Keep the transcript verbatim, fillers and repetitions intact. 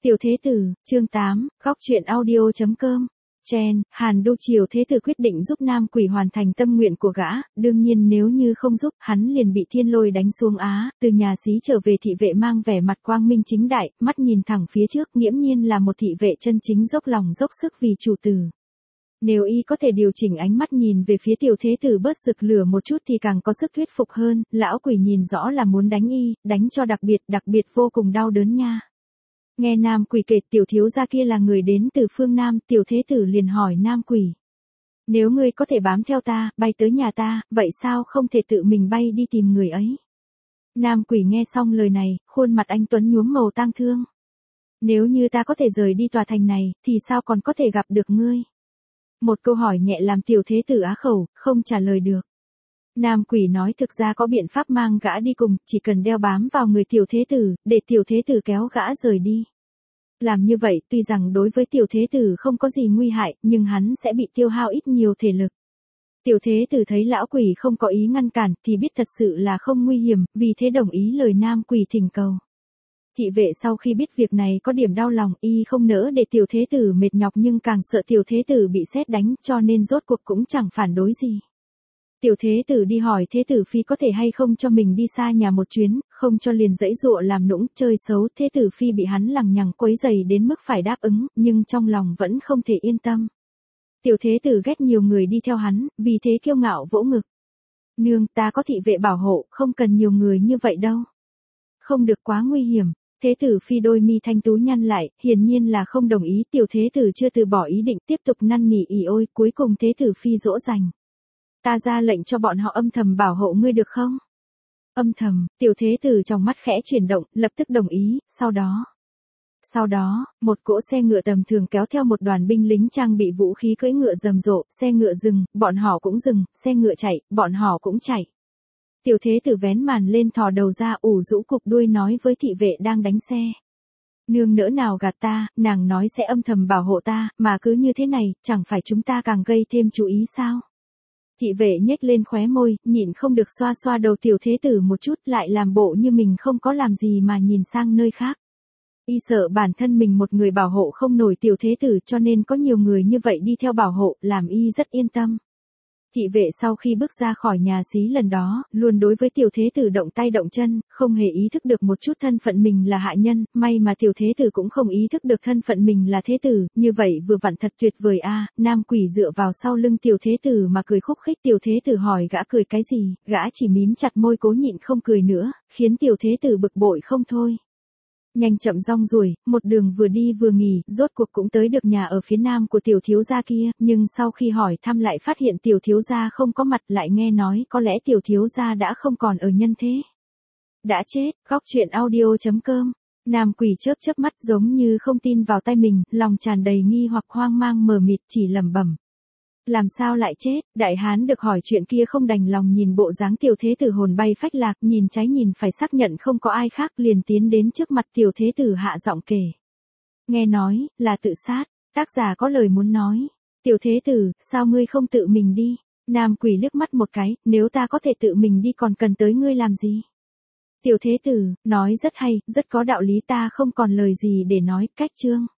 Tiểu Thế Tử, chương tám, góc truyện audio.com. Chen, Hàn Đô Triều Thế Tử quyết định giúp Nam Quỷ hoàn thành tâm nguyện của gã, đương nhiên nếu như không giúp, hắn liền bị thiên lôi đánh xuống Á, từ nhà xí trở về thị vệ mang vẻ mặt quang minh chính đại, mắt nhìn thẳng phía trước, nghiễm nhiên là một thị vệ chân chính dốc lòng dốc sức vì chủ tử. Nếu y có thể điều chỉnh ánh mắt nhìn về phía Tiểu Thế Tử bớt rực lửa một chút thì càng có sức thuyết phục hơn, lão quỷ nhìn rõ là muốn đánh y, đánh cho đặc biệt, đặc biệt vô cùng đau đớn nha. Nghe Nam Quỷ kể Tiểu thiếu gia kia là người đến từ phương Nam, Tiểu Thế Tử liền hỏi Nam Quỷ. Nếu ngươi có thể bám theo ta, bay tới nhà ta, vậy sao không thể tự mình bay đi tìm người ấy? Nam Quỷ nghe xong lời này, khuôn mặt anh tuấn nhuốm màu tang thương. Nếu như ta có thể rời đi tòa thành này, thì sao còn có thể gặp được ngươi? Một câu hỏi nhẹ làm Tiểu Thế Tử á khẩu, không trả lời được. Nam Quỷ nói thực ra có biện pháp mang gã đi cùng, chỉ cần đeo bám vào người Tiểu Thế Tử, để Tiểu Thế Tử kéo gã rời đi. Làm như vậy tuy rằng đối với Tiểu Thế Tử không có gì nguy hại, nhưng hắn sẽ bị tiêu hao ít nhiều thể lực. Tiểu Thế Tử thấy lão quỷ không có ý ngăn cản thì biết thật sự là không nguy hiểm, vì thế đồng ý lời Nam Quỷ thỉnh cầu. Thị vệ sau khi biết việc này có điểm đau lòng, y không nỡ để Tiểu Thế Tử mệt nhọc nhưng càng sợ Tiểu Thế Tử bị sét đánh, cho nên rốt cuộc cũng chẳng phản đối gì. Tiểu Thế Tử đi hỏi Thế Tử Phi có thể hay không cho mình đi xa nhà một chuyến, không cho liền dãy dụa làm nũng, chơi xấu. Thế Tử Phi bị hắn lằng nhằng quấy rầy đến mức phải đáp ứng, nhưng trong lòng vẫn không thể yên tâm. Tiểu Thế Tử ghét nhiều người đi theo hắn, vì thế kiêu ngạo vỗ ngực. Nương, ta có thị vệ bảo hộ, không cần nhiều người như vậy đâu. Không được quá nguy hiểm. Thế Tử Phi đôi mi thanh tú nhăn lại, hiển nhiên là không đồng ý. Tiểu Thế Tử chưa từ bỏ ý định, tiếp tục năn nỉ ỉ ôi, cuối cùng Thế Tử Phi dỗ dành. Ta ra lệnh cho bọn họ âm thầm bảo hộ ngươi được không? Âm thầm, Tiểu Thế Tử trong mắt khẽ chuyển động, lập tức đồng ý, sau đó. Sau đó, một cỗ xe ngựa tầm thường kéo theo một đoàn binh lính trang bị vũ khí cưỡi ngựa rầm rộ, xe ngựa dừng, bọn họ cũng dừng, xe ngựa chạy, bọn họ cũng chạy. Tiểu Thế Tử vén màn lên thò đầu ra ủ rũ cục đuôi nói với thị vệ đang đánh xe. Nương nỡ nào gạt ta, nàng nói sẽ âm thầm bảo hộ ta, mà cứ như thế này, chẳng phải chúng ta càng gây thêm chú ý sao? Thị vệ nhếch lên khóe môi, nhịn không được xoa xoa đầu Tiểu Thế Tử một chút, lại làm bộ như mình không có làm gì mà nhìn sang nơi khác. Y sợ bản thân mình một người bảo hộ không nổi Tiểu Thế Tử cho nên có nhiều người như vậy đi theo bảo hộ, làm y rất yên tâm. Thị vệ sau khi bước ra khỏi nhà xí lần đó, luôn đối với Tiểu Thế Tử động tay động chân, không hề ý thức được một chút thân phận mình là hạ nhân, may mà Tiểu Thế Tử cũng không ý thức được thân phận mình là Thế Tử, như vậy vừa vặn thật tuyệt vời a. Nam Quỷ dựa vào sau lưng Tiểu Thế Tử mà cười khúc khích. Tiểu Thế Tử hỏi gã cười cái gì, gã chỉ mím chặt môi cố nhịn không cười nữa, khiến Tiểu Thế Tử bực bội không thôi. Nhanh chậm rong ruổi, một đường vừa đi vừa nghỉ, rốt cuộc cũng tới được nhà ở phía nam của Tiểu thiếu gia kia, nhưng sau khi hỏi thăm lại phát hiện Tiểu thiếu gia không có mặt, lại nghe nói có lẽ Tiểu thiếu gia đã không còn ở nhân thế. Đã chết. Góc truyện audio.com. Nam Quỷ chớp chớp mắt giống như không tin vào tay mình, lòng tràn đầy nghi hoặc hoang mang mờ mịt chỉ lẩm bẩm. Làm sao lại chết? Đại hán được hỏi chuyện kia không đành lòng nhìn bộ dáng Tiểu Thế Tử hồn bay phách lạc, nhìn trái nhìn phải xác nhận không có ai khác, liền tiến đến trước mặt Tiểu Thế Tử hạ giọng kể. Nghe nói, là tự sát, tác giả có lời muốn nói. Tiểu Thế Tử, sao ngươi không tự mình đi? Nam Quỷ liếc mắt một cái, nếu ta có thể tự mình đi còn cần tới ngươi làm gì? Tiểu Thế Tử, nói rất hay, rất có đạo lý, ta không còn lời gì để nói, cách chương.